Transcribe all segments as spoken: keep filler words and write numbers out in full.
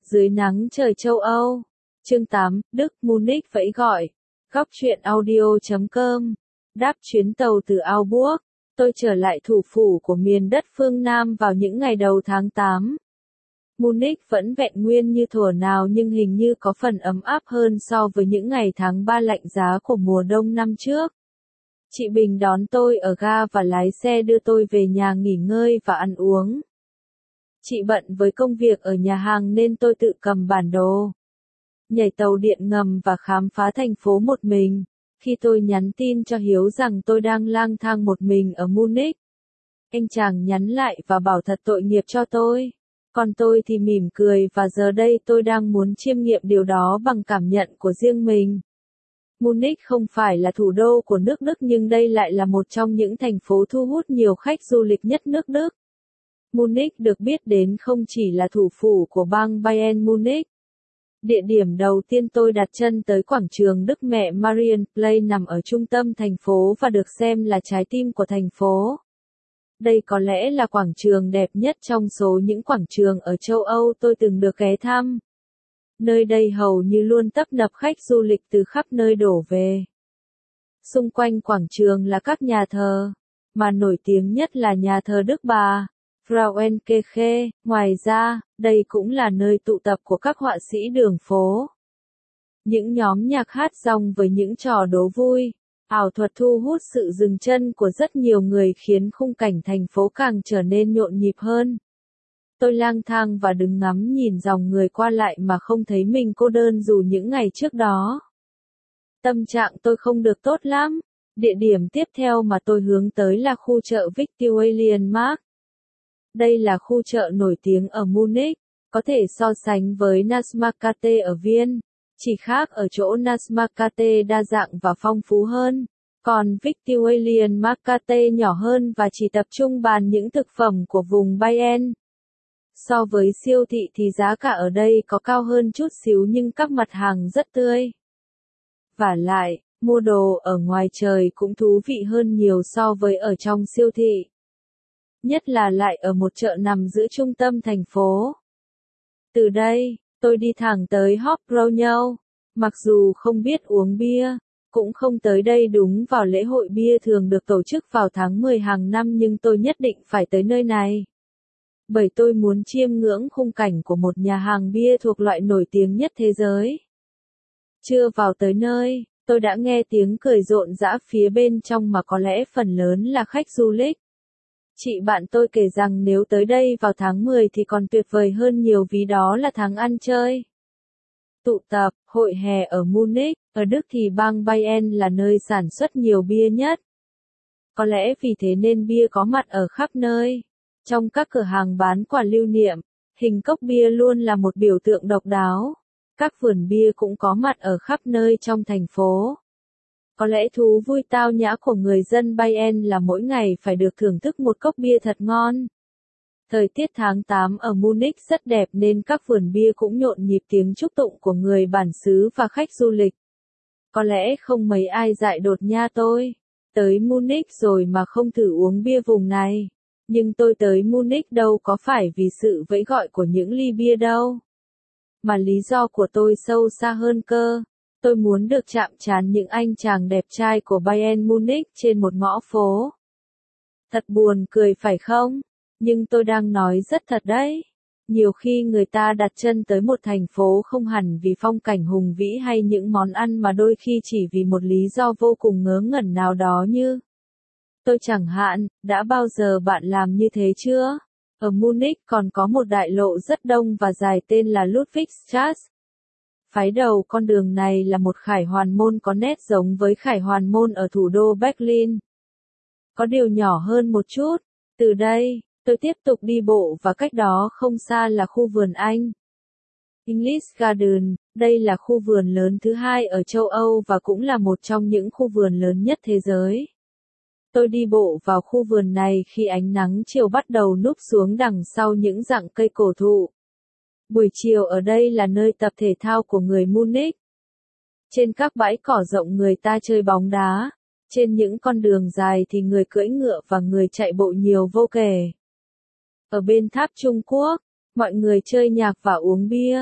Dưới nắng trời châu Âu. Chương tám, Đức, Munich vẫy gọi. Góc truyện audio chấm com. Đáp chuyến tàu từ Augsburg, tôi trở lại thủ phủ của miền đất phương Nam vào những ngày đầu tháng tám. Munich vẫn vẹn nguyên như thuở nào nhưng hình như có phần ấm áp hơn so với những ngày tháng ba lạnh giá của mùa đông năm trước. Chị Bình đón tôi ở ga và lái xe đưa tôi về nhà nghỉ ngơi và ăn uống. Chị bận với công việc ở nhà hàng nên tôi tự cầm bản đồ, nhảy tàu điện ngầm và khám phá thành phố một mình. Khi tôi nhắn tin cho Hiếu rằng tôi đang lang thang một mình ở Munich, anh chàng nhắn lại và bảo thật tội nghiệp cho tôi. Còn tôi thì mỉm cười và giờ đây tôi đang muốn chiêm nghiệm điều đó bằng cảm nhận của riêng mình. Munich không phải là thủ đô của nước Đức nhưng đây lại là một trong những thành phố thu hút nhiều khách du lịch nhất nước Đức. Munich được biết đến không chỉ là thủ phủ của bang Bayern Munich. Địa điểm đầu tiên tôi đặt chân tới quảng trường Đức Mẹ Marienplatz nằm ở trung tâm thành phố và được xem là trái tim của thành phố. Đây có lẽ là quảng trường đẹp nhất trong số những quảng trường ở châu Âu tôi từng được ghé thăm. Nơi đây hầu như luôn tấp nập khách du lịch từ khắp nơi đổ về. Xung quanh quảng trường là các nhà thờ, mà nổi tiếng nhất là nhà thờ Đức Bà, Frauenkirche. Ngoài ra, đây cũng là nơi tụ tập của các họa sĩ đường phố. Những nhóm nhạc hát rong với những trò đố vui, ảo thuật thu hút sự dừng chân của rất nhiều người khiến khung cảnh thành phố càng trở nên nhộn nhịp hơn. Tôi lang thang và đứng ngắm nhìn dòng người qua lại mà không thấy mình cô đơn dù những ngày trước đó. Tâm trạng tôi không được tốt lắm. Địa điểm tiếp theo mà tôi hướng tới là khu chợ Viktualienmarkt. Đây là khu chợ nổi tiếng ở Munich, có thể so sánh với Nassmarkette ở Viên, chỉ khác ở chỗ Nassmarkette đa dạng và phong phú hơn, còn Viktualienmarkette nhỏ hơn và chỉ tập trung bán những thực phẩm của vùng Bayern. So với siêu thị thì giá cả ở đây có cao hơn chút xíu nhưng các mặt hàng rất tươi. Vả lại, mua đồ ở ngoài trời cũng thú vị hơn nhiều so với ở trong siêu thị. Nhất là lại ở một chợ nằm giữa trung tâm thành phố. Từ đây, tôi đi thẳng tới Hofbräu. Mặc dù không biết uống bia, cũng không tới đây đúng vào lễ hội bia thường được tổ chức vào tháng mười hàng năm nhưng tôi nhất định phải tới nơi này. Bởi tôi muốn chiêm ngưỡng khung cảnh của một nhà hàng bia thuộc loại nổi tiếng nhất thế giới. Chưa vào tới nơi, tôi đã nghe tiếng cười rộn rã phía bên trong mà có lẽ phần lớn là khách du lịch. Chị bạn tôi kể rằng nếu tới đây vào tháng mười thì còn tuyệt vời hơn nhiều vì đó là tháng ăn chơi. Tụ tập, hội hè ở Munich, ở Đức thì bang Bayern là nơi sản xuất nhiều bia nhất. Có lẽ vì thế nên bia có mặt ở khắp nơi. Trong các cửa hàng bán quà lưu niệm, hình cốc bia luôn là một biểu tượng độc đáo. Các vườn bia cũng có mặt ở khắp nơi trong thành phố. Có lẽ thú vui tao nhã của người dân Bayern là mỗi ngày phải được thưởng thức một cốc bia thật ngon. Thời tiết tháng tám ở Munich rất đẹp nên các vườn bia cũng nhộn nhịp tiếng chúc tụng của người bản xứ và khách du lịch. Có lẽ không mấy ai dại đột nha tôi. Tới Munich rồi mà không thử uống bia vùng này. Nhưng tôi tới Munich đâu có phải vì sự vẫy gọi của những ly bia đâu. Mà lý do của tôi sâu xa hơn cơ. Tôi muốn được chạm trán những anh chàng đẹp trai của Bayern Munich trên một ngõ phố. Thật buồn cười phải không? Nhưng tôi đang nói rất thật đấy. Nhiều khi người ta đặt chân tới một thành phố không hẳn vì phong cảnh hùng vĩ hay những món ăn mà đôi khi chỉ vì một lý do vô cùng ngớ ngẩn nào đó như. Tôi chẳng hạn, đã bao giờ bạn làm như thế chưa? Ở Munich còn có một đại lộ rất đông và dài tên là Ludwigstrasse. Phái đầu con đường này là một khải hoàn môn có nét giống với khải hoàn môn ở thủ đô Berlin. Có điều nhỏ hơn một chút. Từ đây, tôi tiếp tục đi bộ và cách đó không xa là khu vườn Anh. English Garden, đây là khu vườn lớn thứ hai ở châu Âu và cũng là một trong những khu vườn lớn nhất thế giới. Tôi đi bộ vào khu vườn này khi ánh nắng chiều bắt đầu núp xuống đằng sau những rặng cây cổ thụ. Buổi chiều ở đây là nơi tập thể thao của người Munich. Trên các bãi cỏ rộng người ta chơi bóng đá, trên những con đường dài thì người cưỡi ngựa và người chạy bộ nhiều vô kể. Ở bên tháp Trung Quốc, mọi người chơi nhạc và uống bia,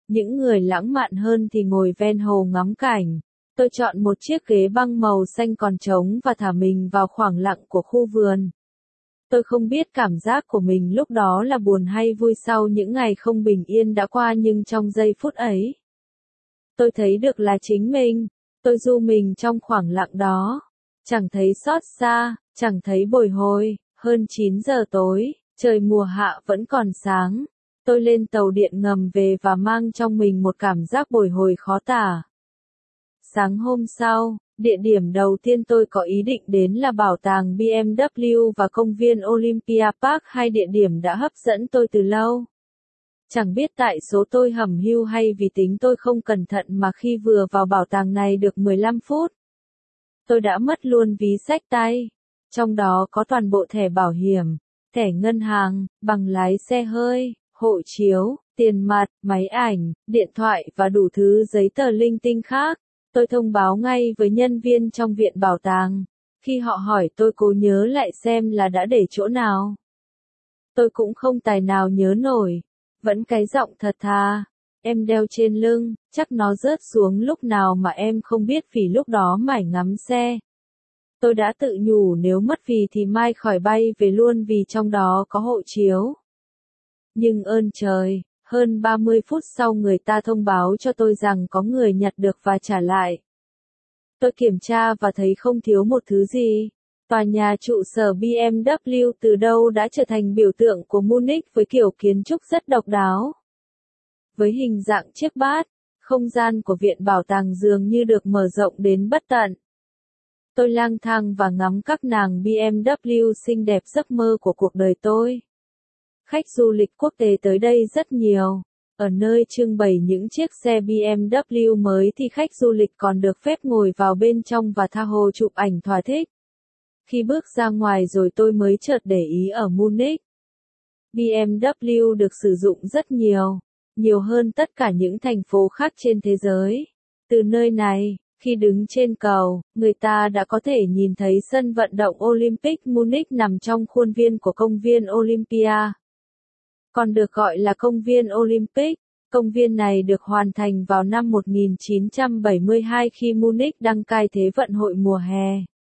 Những người lãng mạn hơn thì ngồi ven hồ ngắm cảnh. Tôi chọn một chiếc ghế băng màu xanh còn trống và thả mình vào khoảng lặng của khu vườn. Tôi không biết cảm giác của mình lúc đó là buồn hay vui sau những ngày không bình yên đã qua, nhưng trong giây phút ấy, tôi thấy được là chính mình. Tôi du mình trong khoảng lặng đó. Chẳng thấy xót xa, chẳng thấy bồi hồi. Hơn chín giờ tối, trời mùa hạ vẫn còn sáng. Tôi lên tàu điện ngầm về và mang trong mình một cảm giác bồi hồi khó tả. Sáng hôm sau, địa điểm đầu tiên tôi có ý định đến là bảo tàng bê em vê và công viên Olympia Park, hai địa điểm đã hấp dẫn tôi từ lâu. Chẳng biết tại số tôi hẩm hiu hay vì tính tôi không cẩn thận mà khi vừa vào bảo tàng này được mười lăm phút, tôi đã mất luôn ví xách tay. Trong đó có toàn bộ thẻ bảo hiểm, thẻ ngân hàng, bằng lái xe hơi, hộ chiếu, tiền mặt, máy ảnh, điện thoại và đủ thứ giấy tờ linh tinh khác. Tôi thông báo ngay với nhân viên trong viện bảo tàng. Khi họ hỏi tôi cố nhớ lại xem là đã để chỗ nào. Tôi cũng không tài nào nhớ nổi. Vẫn cái giọng thật thà. Em đeo trên lưng, chắc nó rớt xuống lúc nào mà em không biết vì lúc đó mải ngắm xe. Tôi đã tự nhủ nếu mất vì thì mai khỏi bay về luôn vì trong đó có hộ chiếu. Nhưng ơn trời, hơn ba mươi phút sau người ta thông báo cho tôi rằng có người nhặt được và trả lại. Tôi kiểm tra và thấy không thiếu một thứ gì. Tòa nhà trụ sở bê em vê từ đâu đã trở thành biểu tượng của Munich với kiểu kiến trúc rất độc đáo. Với hình dạng chiếc bát, không gian của viện bảo tàng dường như được mở rộng đến bất tận. Tôi lang thang và ngắm các nàng bê em vê xinh đẹp, giấc mơ của cuộc đời tôi. Khách du lịch quốc tế tới đây rất nhiều. Ở nơi trưng bày những chiếc xe bê em vê mới thì khách du lịch còn được phép ngồi vào bên trong và tha hồ chụp ảnh thỏa thích. Khi bước ra ngoài rồi tôi mới chợt để ý ở Munich, bê em vê được sử dụng rất nhiều, nhiều hơn tất cả những thành phố khác trên thế giới. Từ nơi này, khi đứng trên cầu, người ta đã có thể nhìn thấy sân vận động Olympic Munich nằm trong khuôn viên của công viên Olympia. Còn được gọi là công viên Olympic, công viên này được hoàn thành vào năm một nghìn chín trăm bảy mươi hai khi Munich đăng cai Thế vận hội mùa hè.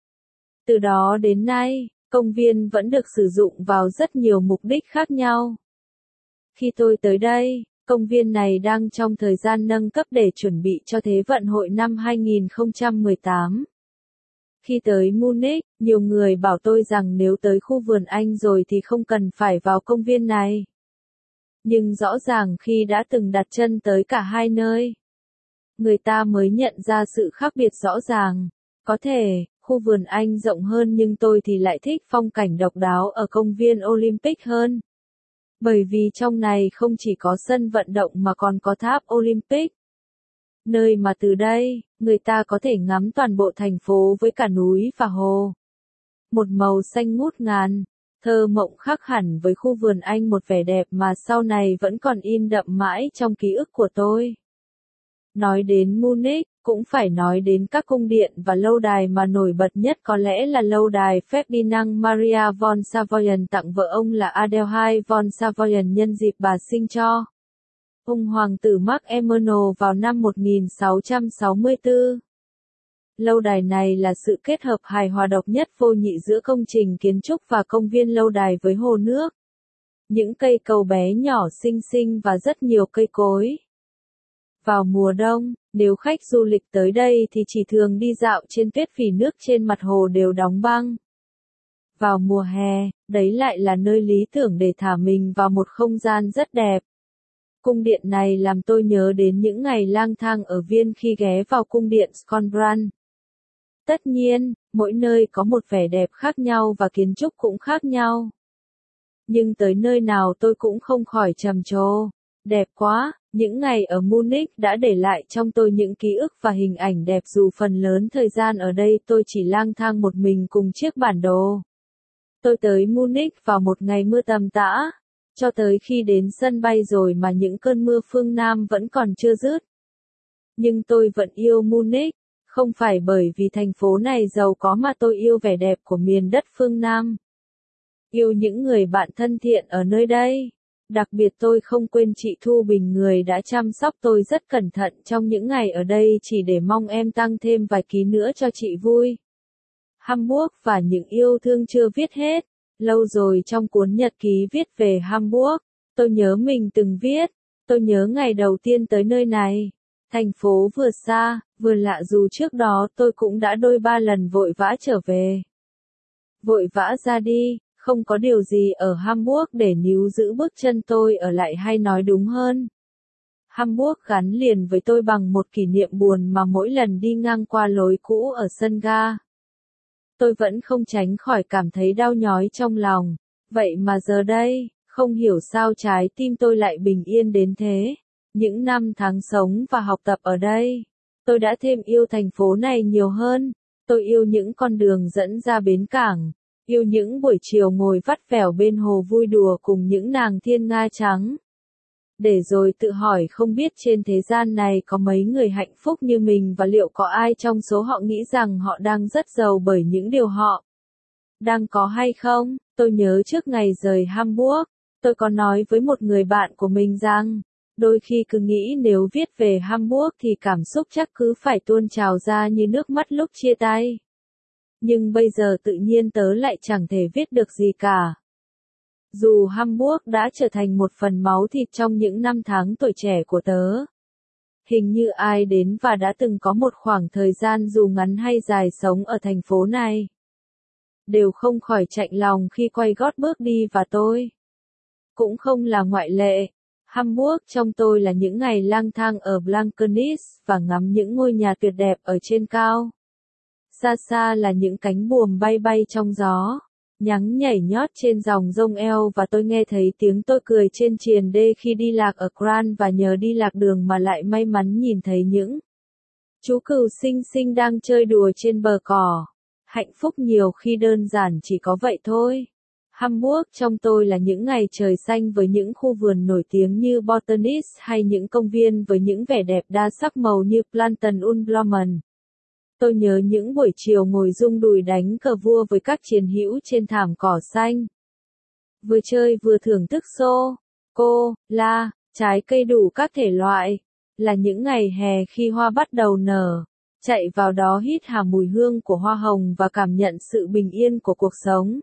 Từ đó đến nay, công viên vẫn được sử dụng vào rất nhiều mục đích khác nhau. Khi tôi tới đây, công viên này đang trong thời gian nâng cấp để chuẩn bị cho Thế vận hội năm hai nghìn không trăm mười tám. Khi tới Munich, nhiều người bảo tôi rằng nếu tới khu vườn Anh rồi thì không cần phải vào công viên này. Nhưng rõ ràng khi đã từng đặt chân tới cả hai nơi, người ta mới nhận ra sự khác biệt rõ ràng. Có thể, khu vườn Anh rộng hơn nhưng tôi thì lại thích phong cảnh độc đáo ở công viên Olympic hơn. Bởi vì trong này không chỉ có sân vận động mà còn có tháp Olympic. Nơi mà từ đây, người ta có thể ngắm toàn bộ thành phố với cả núi và hồ. Một màu xanh ngút ngàn, thơ mộng khác hẳn với khu vườn Anh, một vẻ đẹp mà sau này vẫn còn in đậm mãi trong ký ức của tôi. Nói đến Munich, cũng phải nói đến các cung điện và lâu đài mà nổi bật nhất có lẽ là lâu đài Ferdinand Maria von Savoyen tặng vợ ông là Adelheid von Savoyen nhân dịp bà sinh cho ông hoàng tử Mark Emanuel vào năm một nghìn sáu trăm sáu mươi tư. Lâu đài này là sự kết hợp hài hòa độc nhất vô nhị giữa công trình kiến trúc và công viên lâu đài với hồ nước, những cây cầu bé nhỏ xinh xinh và rất nhiều cây cối. Vào mùa đông, nếu khách du lịch tới đây thì chỉ thường đi dạo trên tuyết vì nước trên mặt hồ đều đóng băng. Vào mùa hè, đấy lại là nơi lý tưởng để thả mình vào một không gian rất đẹp. Cung điện này làm tôi nhớ đến những ngày lang thang ở Viên khi ghé vào cung điện Schönbrunn. Tất nhiên, mỗi nơi có một vẻ đẹp khác nhau và kiến trúc cũng khác nhau. Nhưng tới nơi nào tôi cũng không khỏi trầm trồ. Đẹp quá, những ngày ở Munich đã để lại trong tôi những ký ức và hình ảnh đẹp dù phần lớn thời gian ở đây tôi chỉ lang thang một mình cùng chiếc bản đồ. Tôi tới Munich vào một ngày mưa tầm tã, cho tới khi đến sân bay rồi mà những cơn mưa phương Nam vẫn còn chưa dứt. Nhưng tôi vẫn yêu Munich, không phải bởi vì thành phố này giàu có mà tôi yêu vẻ đẹp của miền đất phương Nam. Yêu những người bạn thân thiện ở nơi đây. Đặc biệt tôi không quên chị Thu Bình, người đã chăm sóc tôi rất cẩn thận trong những ngày ở đây chỉ để mong em tăng thêm vài ký nữa cho chị vui. Hamburg và những yêu thương chưa viết hết. Lâu rồi trong cuốn nhật ký viết về Hamburg, tôi nhớ mình từng viết. Tôi nhớ ngày đầu tiên tới nơi này. Thành phố vừa xa, vừa lạ dù trước đó tôi cũng đã đôi ba lần vội vã trở về. Vội vã ra đi, không có điều gì ở Hamburg để níu giữ bước chân tôi ở lại, hay nói đúng hơn. Hamburg gắn liền với tôi bằng một kỷ niệm buồn mà mỗi lần đi ngang qua lối cũ ở sân ga, tôi vẫn không tránh khỏi cảm thấy đau nhói trong lòng. Vậy mà giờ đây, không hiểu sao trái tim tôi lại bình yên đến thế. Những năm tháng sống và học tập ở đây, tôi đã thêm yêu thành phố này nhiều hơn. Tôi yêu những con đường dẫn ra bến cảng, yêu những buổi chiều ngồi vắt vẻo bên hồ vui đùa cùng những nàng thiên nga trắng. Để rồi tự hỏi không biết trên thế gian này có mấy người hạnh phúc như mình, và liệu có ai trong số họ nghĩ rằng họ đang rất giàu bởi những điều họ đang có hay không? Tôi nhớ trước ngày rời Hamburg, tôi có nói với một người bạn của mình rằng, đôi khi cứ nghĩ nếu viết về Hamburg thì cảm xúc chắc cứ phải tuôn trào ra như nước mắt lúc chia tay. Nhưng bây giờ tự nhiên tớ lại chẳng thể viết được gì cả. Dù Hamburg đã trở thành một phần máu thịt trong những năm tháng tuổi trẻ của tớ. Hình như ai đến và đã từng có một khoảng thời gian dù ngắn hay dài sống ở thành phố này, đều không khỏi chạnh lòng khi quay gót bước đi, và tôi cũng không là ngoại lệ. Hamburg trong tôi là những ngày lang thang ở Blankenese và ngắm những ngôi nhà tuyệt đẹp ở trên cao. Xa xa là những cánh buồm bay bay trong gió, nhắng nhảy nhót trên dòng sông eo, và tôi nghe thấy tiếng tôi cười trên triền đê khi đi lạc ở Gran, và nhờ đi lạc đường mà lại may mắn nhìn thấy những chú cừu xinh xinh đang chơi đùa trên bờ cỏ. Hạnh phúc nhiều khi đơn giản chỉ có vậy thôi. Hamburg trong tôi là những ngày trời xanh với những khu vườn nổi tiếng như Botanist, hay những công viên với những vẻ đẹp đa sắc màu như Planten und Blumen. Tôi nhớ những buổi chiều ngồi rung đùi đánh cờ vua với các chiến hữu trên thảm cỏ xanh. Vừa chơi vừa thưởng thức sô, cô, la, trái cây đủ các thể loại. Là những ngày hè khi hoa bắt đầu nở, chạy vào đó hít hà mùi hương của hoa hồng và cảm nhận sự bình yên của cuộc sống.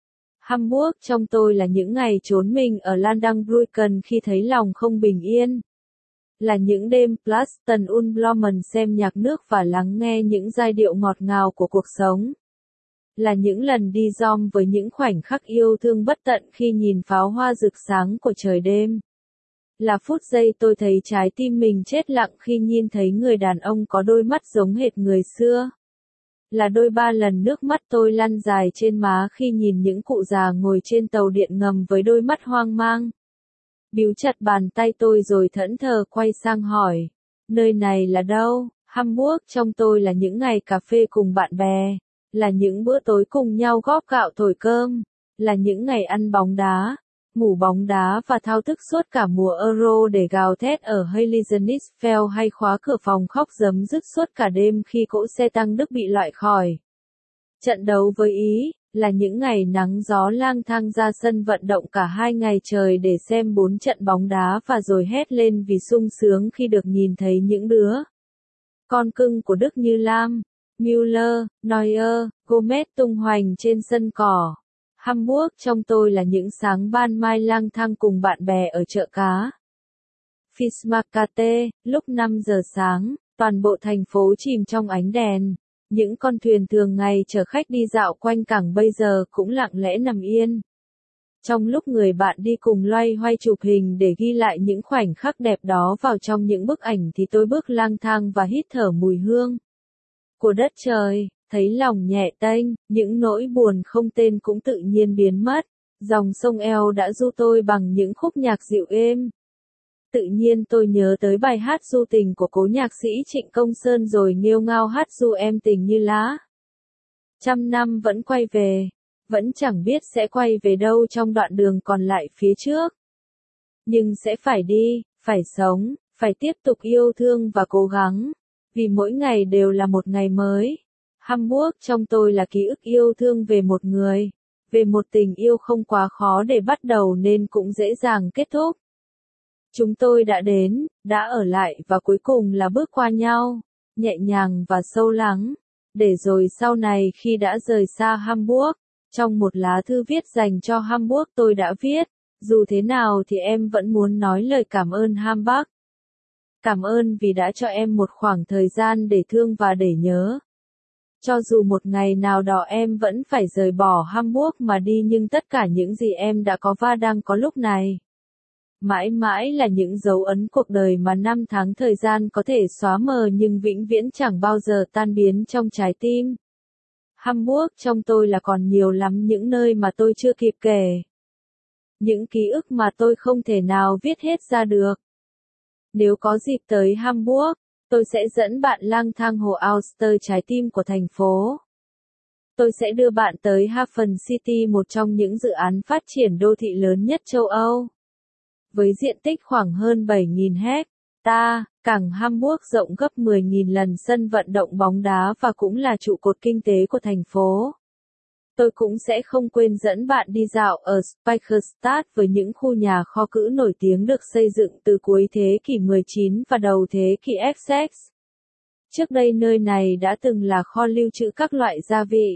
Hamburg trong tôi là những ngày trốn mình ở Landungsbrücken khi thấy lòng không bình yên. Là những đêm Planten und Blumen xem nhạc nước và lắng nghe những giai điệu ngọt ngào của cuộc sống. Là những lần đi dom với những khoảnh khắc yêu thương bất tận khi nhìn pháo hoa rực sáng của trời đêm. Là phút giây tôi thấy trái tim mình chết lặng khi nhìn thấy người đàn ông có đôi mắt giống hệt người xưa. Là đôi ba lần nước mắt tôi lăn dài trên má khi nhìn những cụ già ngồi trên tàu điện ngầm với đôi mắt hoang mang. Bíu chặt bàn tay tôi rồi thẫn thờ quay sang hỏi, nơi này là đâu? Hamburg trong tôi là những ngày cà phê cùng bạn bè, là những bữa tối cùng nhau góp gạo thổi cơm, là những ngày ăn bóng đá, ngủ bóng đá và thao thức suốt cả mùa Euro để gào thét ở Heiligenisfeld, hay khóa cửa phòng khóc rấm rứt suốt cả đêm khi cỗ xe tăng Đức bị loại khỏi trận đấu với Ý. Là những ngày nắng gió lang thang ra sân vận động cả hai ngày trời để xem bốn trận bóng đá và rồi hét lên vì sung sướng khi được nhìn thấy những đứa con cưng của Đức như Lam, Müller, Neuer, Gomez tung hoành trên sân cỏ. Hamburg trong tôi là những sáng ban mai lang thang cùng bạn bè ở chợ cá Fischmarkate, lúc năm giờ sáng, toàn bộ thành phố chìm trong ánh đèn. Những con thuyền thường ngày chở khách đi dạo quanh cảng bây giờ cũng lặng lẽ nằm yên. Trong lúc người bạn đi cùng loay hoay chụp hình để ghi lại những khoảnh khắc đẹp đó vào trong những bức ảnh, thì tôi bước lang thang và hít thở mùi hương của đất trời, thấy lòng nhẹ tênh, những nỗi buồn không tên cũng tự nhiên biến mất. Dòng sông eo đã du tôi bằng những khúc nhạc dịu êm. Tự nhiên tôi nhớ tới bài hát Du Tình của cố nhạc sĩ Trịnh Công Sơn, rồi nghêu ngao hát Du em tình như lá. Trăm năm vẫn quay về, vẫn chẳng biết sẽ quay về đâu trong đoạn đường còn lại phía trước. Nhưng sẽ phải đi, phải sống, phải tiếp tục yêu thương và cố gắng, vì mỗi ngày đều là một ngày mới. Hamburg trong tôi là ký ức yêu thương về một người, Về một tình yêu không quá khó để bắt đầu nên cũng dễ dàng kết thúc. Chúng tôi đã đến, đã ở lại và cuối cùng là bước qua nhau, nhẹ nhàng và sâu lắng. Để rồi sau này khi đã rời xa Hamburg, trong một lá thư viết dành cho Hamburg tôi đã viết, dù thế nào thì em vẫn muốn nói lời cảm ơn Hamburg. Cảm ơn vì đã cho em một khoảng thời gian để thương và để nhớ. Cho dù một ngày nào đó em vẫn phải rời bỏ Hamburg mà đi nhưng tất cả những gì em đã có và đang có lúc này, mãi mãi là những dấu ấn cuộc đời mà năm tháng thời gian có thể xóa mờ nhưng vĩnh viễn chẳng bao giờ tan biến trong trái tim. Hamburg trong tôi là còn nhiều lắm những nơi mà tôi chưa kịp kể. Những ký ức mà tôi không thể nào viết hết ra được. Nếu có dịp tới Hamburg, tôi sẽ dẫn bạn lang thang hồ Auster trái tim của thành phố. Tôi sẽ đưa bạn tới Hafen City, một trong những dự án phát triển đô thị lớn nhất châu Âu. Với diện tích khoảng hơn bảy nghìn héc ta, cảng Hamburg rộng gấp mười nghìn lần sân vận động bóng đá và cũng là trụ cột kinh tế của thành phố. Tôi cũng sẽ không quên dẫn bạn đi dạo ở Speicherstadt với những khu nhà kho cũ nổi tiếng được xây dựng từ cuối thế kỷ mười chín và đầu thế kỷ ích ích. Trước đây nơi này đã từng là kho lưu trữ các loại gia vị,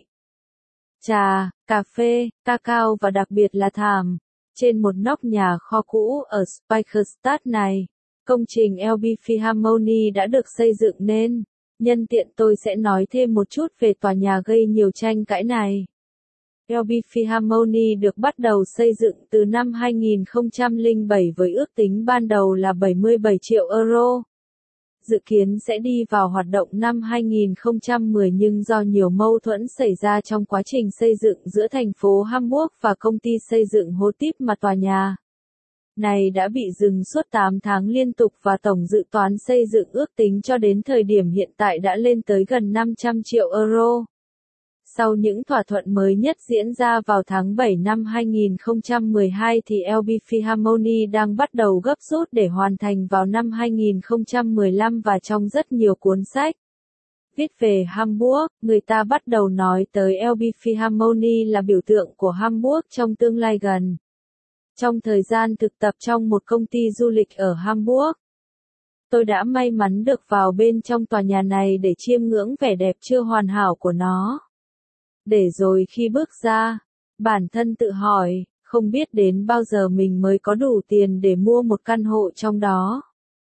trà, cà phê, cacao và đặc biệt là thảm. Trên một nóc nhà kho cũ ở Speicherstadt này, công trình e lờ bê Philharmonie đã được xây dựng nên. Nhân tiện tôi sẽ nói thêm một chút về tòa nhà gây nhiều tranh cãi này. e lờ bê Philharmonie được bắt đầu xây dựng từ năm hai nghìn không trăm lẻ bảy với ước tính ban đầu là bảy mươi bảy triệu euro. Dự kiến sẽ đi vào hoạt động năm hai nghìn không trăm mười nhưng do nhiều mâu thuẫn xảy ra trong quá trình xây dựng giữa thành phố Hamburg và công ty xây dựng Hotip mà tòa nhà này đã bị dừng suốt tám tháng liên tục và tổng dự toán xây dựng ước tính cho đến thời điểm hiện tại đã lên tới gần năm trăm triệu euro. Sau những thỏa thuận mới nhất diễn ra vào tháng bảy năm hai nghìn không trăm mười hai thì e lờ bê Philharmonie đang bắt đầu gấp rút để hoàn thành vào năm hai nghìn không trăm mười lăm và trong rất nhiều cuốn sách viết về Hamburg, người ta bắt đầu nói tới e lờ bê Philharmonie là biểu tượng của Hamburg trong tương lai gần. Trong thời gian thực tập trong một công ty du lịch ở Hamburg, tôi đã may mắn được vào bên trong tòa nhà này để chiêm ngưỡng vẻ đẹp chưa hoàn hảo của nó. Để rồi khi bước ra, bản thân tự hỏi, không biết đến bao giờ mình mới có đủ tiền để mua một căn hộ trong đó.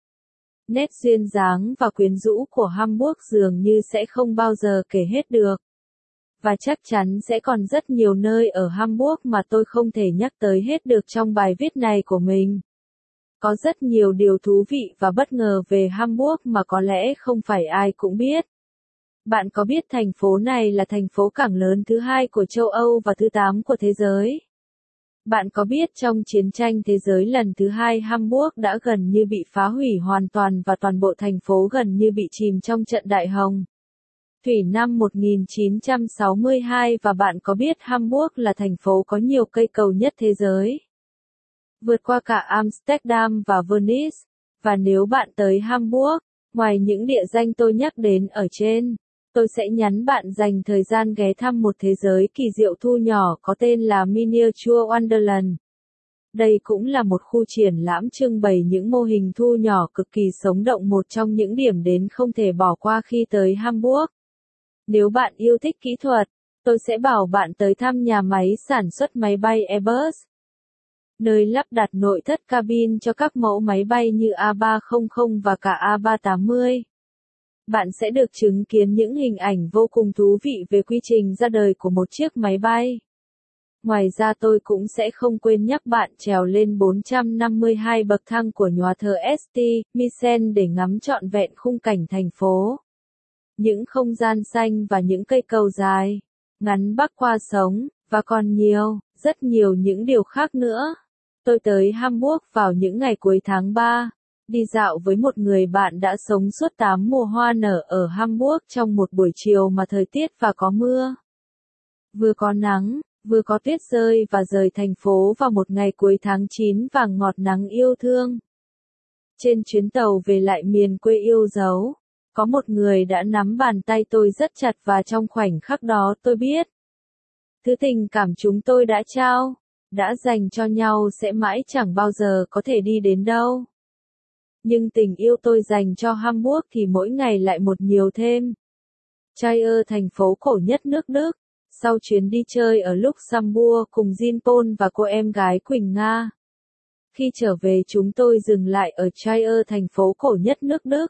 Nét duyên dáng và quyến rũ của Hamburg dường như sẽ không bao giờ kể hết được. Và chắc chắn sẽ còn rất nhiều nơi ở Hamburg mà tôi không thể nhắc tới hết được trong bài viết này của mình. Có rất nhiều điều thú vị và bất ngờ về Hamburg mà có lẽ không phải ai cũng biết. Bạn có biết thành phố này là thành phố cảng lớn thứ hai của châu Âu và thứ tám của thế giới? Bạn có biết trong chiến tranh thế giới lần thứ hai Hamburg đã gần như bị phá hủy hoàn toàn và toàn bộ thành phố gần như bị chìm trong trận Đại Hồng Thủy năm một nghìn chín trăm sáu mươi hai và bạn có biết Hamburg là thành phố có nhiều cây cầu nhất thế giới, vượt qua cả Amsterdam và Venice. Và nếu bạn tới Hamburg, ngoài những địa danh tôi nhắc đến ở trên, tôi sẽ nhắn bạn dành thời gian ghé thăm một thế giới kỳ diệu thu nhỏ có tên là Miniature Wonderland. Đây cũng là một khu triển lãm trưng bày những mô hình thu nhỏ cực kỳ sống động, một trong những điểm đến không thể bỏ qua khi tới Hamburg. Nếu bạn yêu thích kỹ thuật, tôi sẽ bảo bạn tới thăm nhà máy sản xuất máy bay Airbus, nơi lắp đặt nội thất cabin cho các mẫu máy bay như A ba trăm và cả A ba tám mươi. Bạn sẽ được chứng kiến những hình ảnh vô cùng thú vị về quy trình ra đời của một chiếc máy bay. Ngoài ra tôi cũng sẽ không quên nhắc bạn trèo lên bốn trăm năm mươi hai bậc thang của nhà thờ St. Michel để ngắm trọn vẹn khung cảnh thành phố. Những không gian xanh và những cây cầu dài, ngắn bắc qua sông, và còn nhiều, rất nhiều những điều khác nữa. Tôi tới Hamburg vào những ngày cuối tháng ba, đi dạo với một người bạn đã sống suốt tám mùa hoa nở ở Hamburg trong một buổi chiều mà thời tiết và có mưa. Vừa có nắng, vừa có tuyết rơi và rời thành phố vào một ngày cuối tháng chín vàng ngọt nắng yêu thương. Trên chuyến tàu về lại miền quê yêu dấu, có một người đã nắm bàn tay tôi rất chặt và trong khoảnh khắc đó tôi biết, Thứ tình cảm chúng tôi đã trao, đã dành cho nhau sẽ mãi chẳng bao giờ có thể đi đến đâu. Nhưng tình yêu tôi dành cho Hamburg thì mỗi ngày lại một nhiều thêm. Trier, thành phố cổ nhất nước Đức. Sau chuyến đi chơi ở Luxembourg cùng Jean Paul và cô em gái Quỳnh Nga. Khi trở về chúng tôi dừng lại ở Trier, thành phố cổ nhất nước Đức.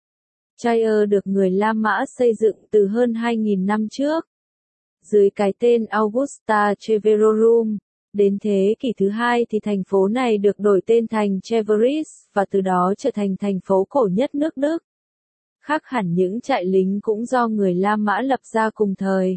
Trier được người La Mã xây dựng từ hơn hai nghìn năm trước. Dưới cái tên Augusta Treverorum, đến thế kỷ thứ hai thì thành phố này được đổi tên thành Treveris và từ đó trở thành thành phố cổ nhất nước Đức. Khác hẳn những trại lính cũng do người La Mã lập ra cùng thời.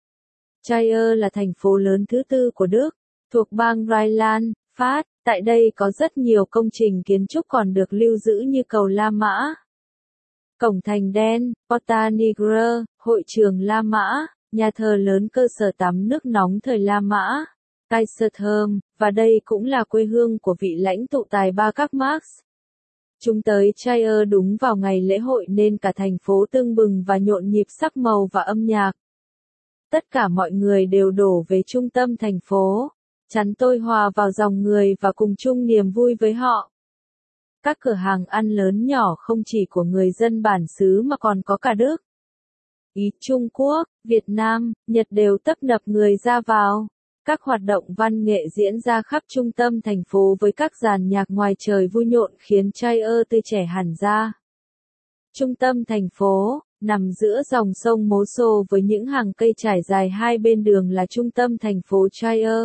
Trier là thành phố lớn thứ tư của Đức, thuộc bang Rhineland, Pháp. Tại đây có rất nhiều công trình kiến trúc còn được lưu giữ như cầu La Mã, cổng thành đen, Porta Nigra, hội trường La Mã, nhà thờ lớn, cơ sở tắm nước nóng thời La Mã, Kaiserturm, và đây cũng là quê hương của vị lãnh tụ tài ba các Marx. Chúng tới Trier đúng vào ngày lễ hội nên cả thành phố tưng bừng và nhộn nhịp sắc màu và âm nhạc. Tất cả mọi người đều đổ về trung tâm thành phố, chắn tôi hòa vào dòng người và cùng chung niềm vui với họ. Các cửa hàng ăn lớn nhỏ không chỉ của người dân bản xứ mà còn có cả Đức, Ý, Trung Quốc, Việt Nam, Nhật đều tấp nập người ra vào. Các hoạt động văn nghệ diễn ra khắp trung tâm thành phố với các dàn nhạc ngoài trời vui nhộn khiến Trier tươi trẻ hẳn ra. Trung tâm thành phố, nằm giữa dòng sông Moso với những hàng cây trải dài hai bên đường là trung tâm thành phố Trier.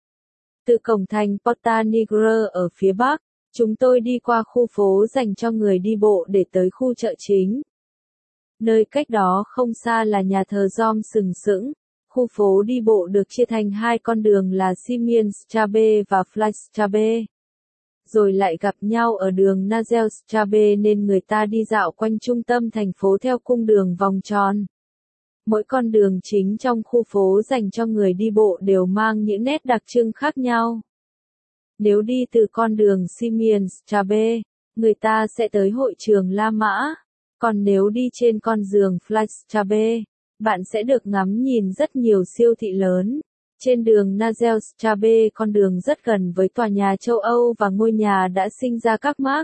Từ cổng thành Porta Nigra ở phía bắc, chúng tôi đi qua khu phố dành cho người đi bộ để tới khu chợ chính. Nơi cách đó không xa là nhà thờ Dom sừng sững. Khu phố đi bộ được chia thành hai con đường là Siemensstraße và Fleischstraße. Rồi lại gặp nhau ở đường Nagelstraße nên người ta đi dạo quanh trung tâm thành phố theo cung đường vòng tròn. Mỗi con đường chính trong khu phố dành cho người đi bộ đều mang những nét đặc trưng khác nhau. Nếu đi từ con đường Siemensstraße, người ta sẽ tới hội trường La Mã. Còn nếu đi trên con đường Fleischstraße, bạn sẽ được ngắm nhìn rất nhiều siêu thị lớn. Trên đường Nagelstraße, con đường rất gần với tòa nhà châu Âu và ngôi nhà đã sinh ra các Marx.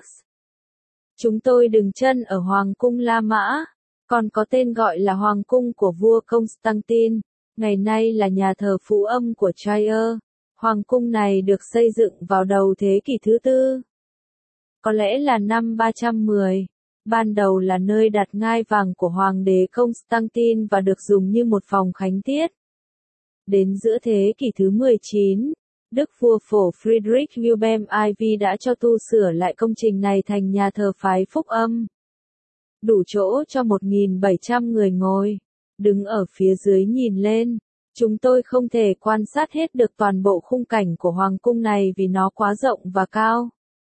Chúng tôi dừng chân ở Hoàng cung La Mã, còn có tên gọi là Hoàng cung của vua Constantine, ngày nay là nhà thờ phú âm của Trier. Hoàng cung này được xây dựng vào đầu thế kỷ thứ tư. Có lẽ là năm ba trăm mười. Ban đầu là nơi đặt ngai vàng của Hoàng đế Constantine và được dùng như một phòng khánh tiết. Đến giữa thế kỷ thứ mười chín, Đức vua phổ Friedrich Wilhelm I đã cho tu sửa lại công trình này thành nhà thờ phái phúc âm. Đủ chỗ cho một nghìn bảy trăm người ngồi. Đứng ở phía dưới nhìn lên, chúng tôi không thể quan sát hết được toàn bộ khung cảnh của hoàng cung này vì nó quá rộng và cao.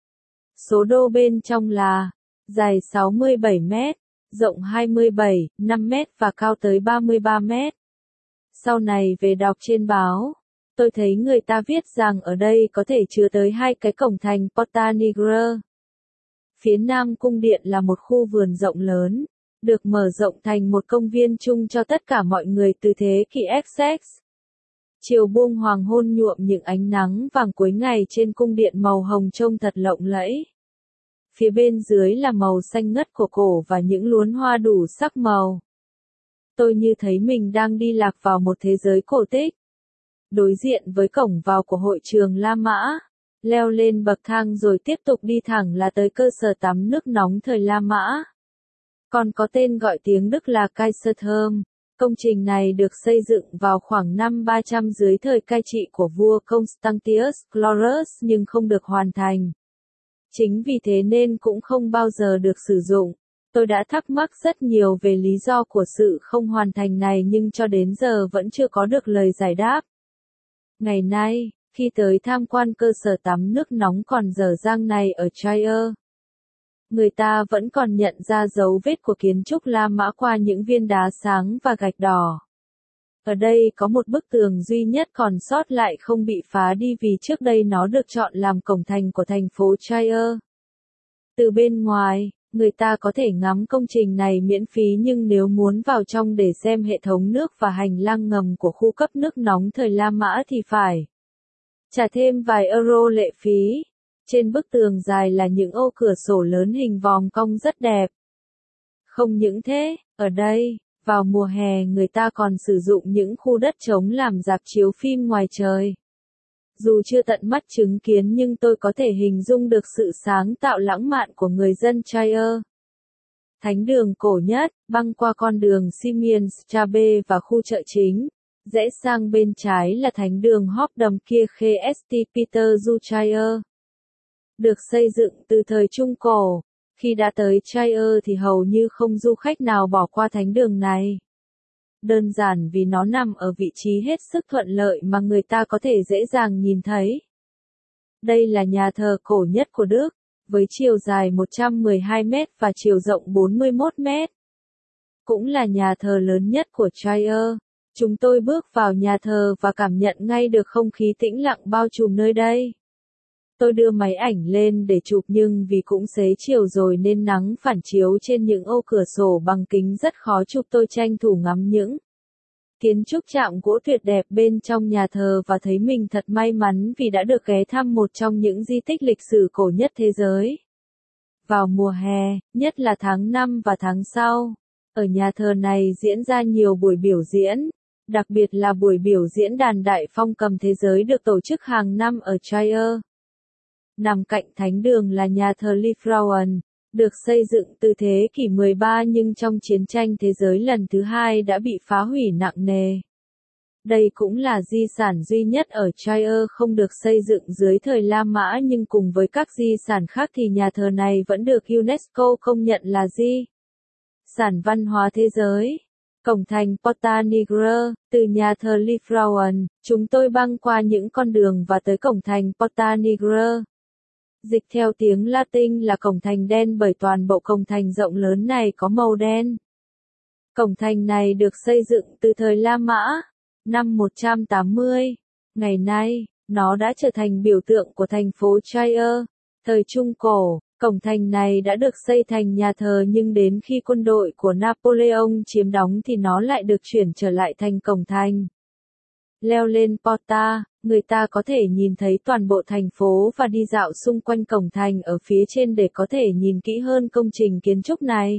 Số đô bên trong là dài sáu mươi bảy mét, rộng hai mươi bảy phẩy năm mét và cao tới ba mươi ba mét. Sau này về đọc trên báo, tôi thấy người ta viết rằng ở đây có thể chứa tới hai cái cổng thành Porta Nigra. Phía nam cung điện là một khu vườn rộng lớn, được mở rộng thành một công viên chung cho tất cả mọi người từ thế kỷ Essex. Chiều buông hoàng hôn nhuộm những ánh nắng vàng cuối ngày trên cung điện màu hồng trông thật lộng lẫy. Phía bên dưới là màu xanh ngất của cổ và những luống hoa đủ sắc màu. Tôi như thấy mình đang đi lạc vào một thế giới cổ tích. Đối diện với cổng vào của hội trường La Mã, leo lên bậc thang rồi tiếp tục đi thẳng là tới cơ sở tắm nước nóng thời La Mã. Còn có tên gọi tiếng Đức là Kaiserturm. Công trình này được xây dựng vào khoảng năm ba trăm dưới thời cai trị của vua Constantius Chlorus nhưng không được hoàn thành. Chính vì thế nên cũng không bao giờ được sử dụng. Tôi đã thắc mắc rất nhiều về lý do của sự không hoàn thành này nhưng cho đến giờ vẫn chưa có được lời giải đáp. Ngày nay, khi tới tham quan cơ sở tắm nước nóng còn dở dang này ở Trier, người ta vẫn còn nhận ra dấu vết của kiến trúc La Mã qua những viên đá sáng và gạch đỏ. Ở đây có một bức tường duy nhất còn sót lại không bị phá đi vì trước đây nó được chọn làm cổng thành của thành phố Trier. Từ bên ngoài, Người ta có thể ngắm công trình này miễn phí nhưng nếu muốn vào trong để xem hệ thống nước và hành lang ngầm của khu cấp nước nóng thời La Mã thì phải trả thêm vài euro lệ phí. Trên bức tường dài là những ô cửa sổ lớn hình vòm cong rất đẹp. Không những thế, ở đây, vào mùa hè người ta còn sử dụng những khu đất trống làm rạp chiếu phim ngoài trời. Dù chưa tận mắt chứng kiến nhưng tôi có thể hình dung được sự sáng tạo lãng mạn của người dân Tyre. Thánh đường cổ nhất, băng qua con đường Simeon Strabe và khu chợ chính. Rẽ sang bên trái là thánh đường Hopdom-Kirche Saint Peter du Tyre. Được xây dựng từ thời Trung Cổ. Khi đã tới Tyre thì hầu như không du khách nào bỏ qua thánh đường này. Đơn giản vì nó nằm ở vị trí hết sức thuận lợi mà người ta có thể dễ dàng nhìn thấy. Đây là nhà thờ cổ nhất của Đức, với chiều dài một trăm mười hai mét và chiều rộng bốn mươi mốt mét. Cũng là nhà thờ lớn nhất của Tyre. Chúng tôi bước vào nhà thờ và cảm nhận ngay được không khí tĩnh lặng bao trùm nơi đây. Tôi đưa máy ảnh lên để chụp nhưng vì cũng xế chiều rồi nên nắng phản chiếu trên những ô cửa sổ bằng kính rất khó chụp. Tôi tranh thủ ngắm những kiến trúc chạm gỗ tuyệt đẹp bên trong nhà thờ và thấy mình thật may mắn vì đã được ghé thăm một trong những di tích lịch sử cổ nhất thế giới. Vào mùa hè, nhất là tháng năm và tháng sau, ở nhà thờ này diễn ra nhiều buổi biểu diễn, đặc biệt là buổi biểu diễn đàn đại phong cầm thế giới được tổ chức hàng năm ở Tyre. Nằm cạnh thánh đường là nhà thờ Lifrauen, được xây dựng từ thế kỷ mười ba nhưng trong chiến tranh thế giới lần thứ hai đã bị phá hủy nặng nề. Đây cũng là di sản duy nhất ở Tyre không được xây dựng dưới thời La Mã nhưng cùng với các di sản khác thì nhà thờ này vẫn được UNESCO công nhận là di sản văn hóa thế giới. Cổng thành Porta Nigra, từ nhà thờ Lifrauen, chúng tôi băng qua những con đường và tới cổng thành Porta Nigra. Dịch theo tiếng Latin là cổng thành đen bởi toàn bộ cổng thành rộng lớn này có màu đen. Cổng thành này được xây dựng từ thời La Mã, năm một trăm tám mươi. Ngày nay, nó đã trở thành biểu tượng của thành phố Tyre. Thời Trung Cổ, cổng thành này đã được xây thành nhà thờ nhưng đến khi quân đội của Napoleon chiếm đóng thì nó lại được chuyển trở lại thành cổng thành. Leo lên Porta, người ta có thể nhìn thấy toàn bộ thành phố và đi dạo xung quanh cổng thành ở phía trên để có thể nhìn kỹ hơn công trình kiến trúc này.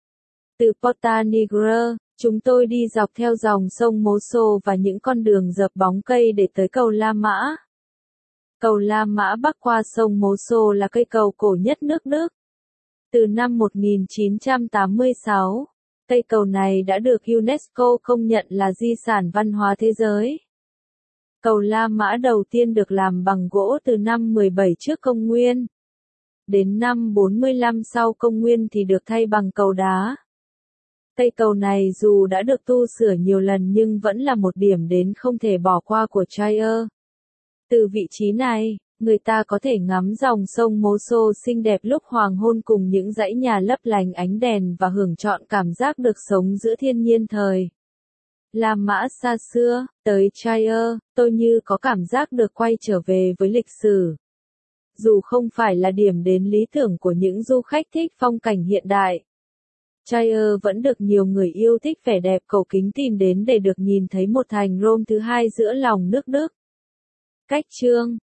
Từ Porta Nigra, chúng tôi đi dọc theo dòng sông Moso và những con đường dợp bóng cây để tới cầu La Mã. Cầu La Mã bắc qua sông Moso là cây cầu cổ nhất nước Đức. Từ năm một nghìn chín trăm tám mươi sáu, cây cầu này đã được UNESCO công nhận là di sản văn hóa thế giới. Cầu La Mã đầu tiên được làm bằng gỗ từ năm mười bảy trước công nguyên. Đến năm bốn mươi lăm sau công nguyên thì được thay bằng cầu đá. Cây cầu này dù đã được tu sửa nhiều lần nhưng vẫn là một điểm đến không thể bỏ qua của Tyre. Từ vị trí này, người ta có thể ngắm dòng sông Moso xinh đẹp lúc hoàng hôn cùng những dãy nhà lấp lánh ánh đèn và hưởng trọn cảm giác được sống giữa thiên nhiên thời La Mã xa xưa. Tới Tyre, tôi như có cảm giác được quay trở về với lịch sử. Dù không phải là điểm đến lý tưởng của những du khách thích phong cảnh hiện đại, Tyre vẫn được nhiều người yêu thích vẻ đẹp cổ kính tìm đến để được nhìn thấy một thành Rome thứ hai giữa lòng nước Đức. Cách chương